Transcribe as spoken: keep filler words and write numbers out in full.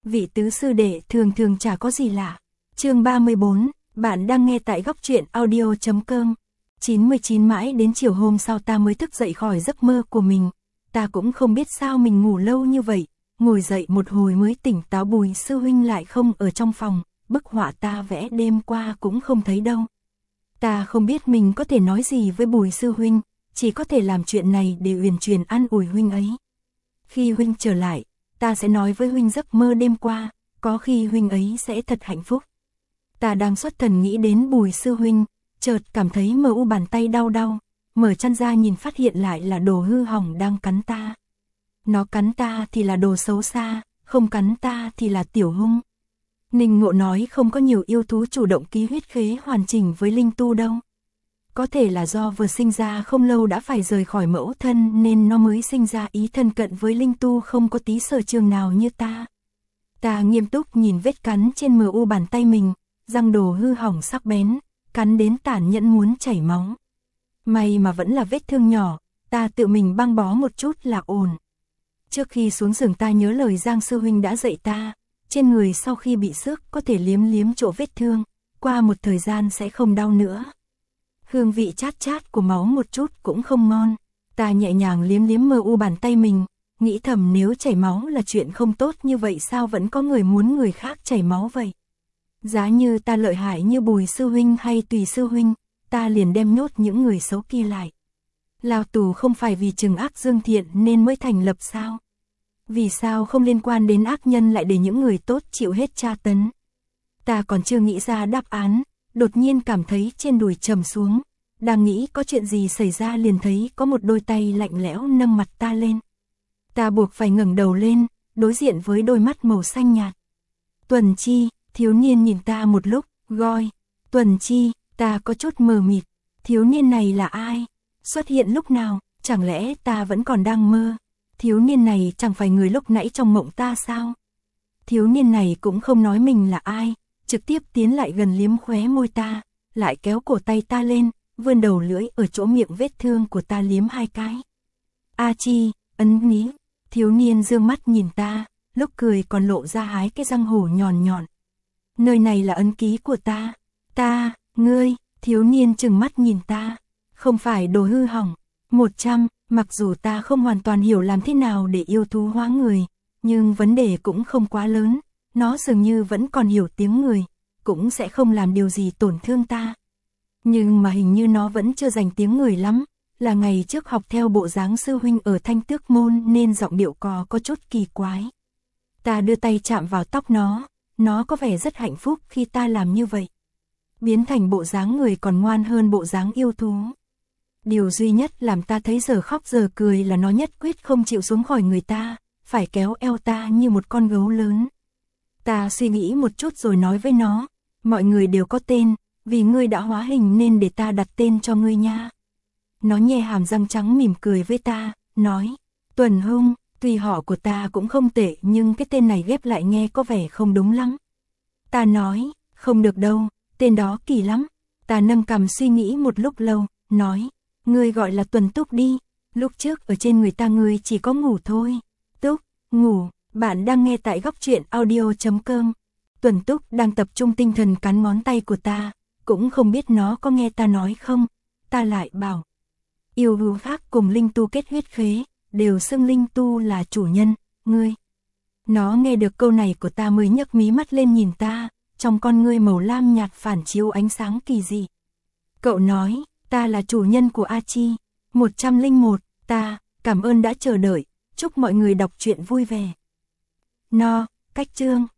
vị tứ sư đệ thường thường chả có gì lạ. Chương ba mươi bốn, bạn đang nghe tại góc truyện audio chấm com. chín mươi chín mãi đến chiều hôm sau ta mới thức dậy khỏi giấc mơ của mình. Ta cũng không biết sao mình ngủ lâu như vậy, ngồi dậy một hồi mới tỉnh táo. Bùi sư huynh lại không ở trong phòng, bức họa ta vẽ đêm qua cũng không thấy đâu. Ta không biết mình có thể nói gì với Bùi sư huynh, chỉ có thể làm chuyện này để uyển chuyển an ủi huynh ấy. Khi huynh trở lại, ta sẽ nói với huynh giấc mơ đêm qua, có khi huynh ấy sẽ thật hạnh phúc. Ta đang xuất thần nghĩ đến Bùi sư huynh, chợt cảm thấy mờ u bàn tay đau đau, mở chăn ra nhìn phát hiện lại là đồ hư hỏng đang cắn ta. Nó cắn ta thì là đồ xấu xa, không cắn ta thì là tiểu hung. Ninh Ngộ nói không có nhiều yêu thú chủ động ký huyết khế hoàn chỉnh với linh tu đâu. Có thể là do vừa sinh ra không lâu đã phải rời khỏi mẫu thân nên nó mới sinh ra ý thân cận với linh tu không có tí sở trường nào như ta. Ta nghiêm túc nhìn vết cắn trên mờ u bàn tay mình, răng đồ hư hỏng sắc bén, cắn đến tàn nhẫn muốn chảy máu. May mà vẫn là vết thương nhỏ, ta tự mình băng bó một chút là ổn. Trước khi xuống giường ta nhớ lời Giang sư huynh đã dạy ta, trên người sau khi bị xước có thể liếm liếm chỗ vết thương, qua một thời gian sẽ không đau nữa. Hương vị chát chát của máu một chút cũng không ngon. Ta nhẹ nhàng liếm liếm mờ u bàn tay mình, nghĩ thầm nếu chảy máu là chuyện không tốt như vậy sao vẫn có người muốn người khác chảy máu vậy. Giá như ta lợi hại như Bùi sư huynh hay Tùy sư huynh, ta liền đem nhốt những người xấu kia lại. Lao tù không phải vì trừng ác dương thiện nên mới thành lập sao? Vì sao không liên quan đến ác nhân lại để những người tốt chịu hết tra tấn? Ta còn chưa nghĩ ra đáp án, đột nhiên cảm thấy trên đùi trầm xuống. Đang nghĩ có chuyện gì xảy ra liền thấy có một đôi tay lạnh lẽo nâng mặt ta lên. Ta buộc phải ngẩng đầu lên, đối diện với đôi mắt màu xanh nhạt. Tuần Chi, thiếu niên nhìn ta một lúc, gọi. Tuần Chi, ta có chút mờ mịt. Thiếu niên này là ai? Xuất hiện lúc nào? Chẳng lẽ ta vẫn còn đang mơ? Thiếu niên này chẳng phải người lúc nãy trong mộng ta sao? Thiếu niên này cũng không nói mình là ai, trực tiếp tiến lại gần liếm khóe môi ta, lại kéo cổ tay ta lên, vươn đầu lưỡi ở chỗ miệng vết thương của ta liếm hai cái. A Chi, ấn ní. Thiếu niên dương mắt nhìn ta, lúc cười còn lộ ra hái cái răng hổ nhọn nhọn. Nơi này là ấn ký của ta. Ta, ngươi, thiếu niên trừng mắt nhìn ta. Không phải đồ hư hỏng. Một trăm, mặc dù ta không hoàn toàn hiểu làm thế nào để yêu thú hóa người, nhưng vấn đề cũng không quá lớn. Nó dường như vẫn còn hiểu tiếng người, cũng sẽ không làm điều gì tổn thương ta. Nhưng mà hình như nó vẫn chưa dành tiếng người lắm, là ngày trước học theo bộ dáng sư huynh ở Thanh Tước Môn nên giọng điệu cò có chút kỳ quái. Ta đưa tay chạm vào tóc nó, nó có vẻ rất hạnh phúc khi ta làm như vậy. Biến thành bộ dáng người còn ngoan hơn bộ dáng yêu thú. Điều duy nhất làm ta thấy giờ khóc giờ cười là nó nhất quyết không chịu xuống khỏi người ta, phải kéo eo ta như một con gấu lớn. Ta suy nghĩ một chút rồi nói với nó, mọi người đều có tên, vì ngươi đã hóa hình nên để ta đặt tên cho ngươi nha. Nó nhe hàm răng trắng mỉm cười với ta, nói, Tuần Hung, tuy họ của ta cũng không tệ nhưng cái tên này ghép lại nghe có vẻ không đúng lắm. Ta nói, không được đâu, tên đó kỳ lắm. Ta nâng cằm suy nghĩ một lúc lâu, nói, ngươi gọi là Tuần Túc đi, lúc trước ở trên người ta ngươi chỉ có ngủ thôi. Túc, ngủ, bạn đang nghe tại góc truyện audio chấm com. Tuần Túc đang tập trung tinh thần cắn ngón tay của ta, cũng không biết nó có nghe ta nói không. Ta lại bảo, yêu thú khác cùng linh tu kết huyết khế, đều xưng linh tu là chủ nhân, ngươi. Nó nghe được câu này của ta mới nhấc mí mắt lên nhìn ta, trong con ngươi màu lam nhạt phản chiếu ánh sáng kỳ dị. Cậu nói, ta là chủ nhân của A Chi. một trăm lẻ một, ta, cảm ơn đã chờ đợi, chúc mọi người đọc truyện vui vẻ. No, cách chương.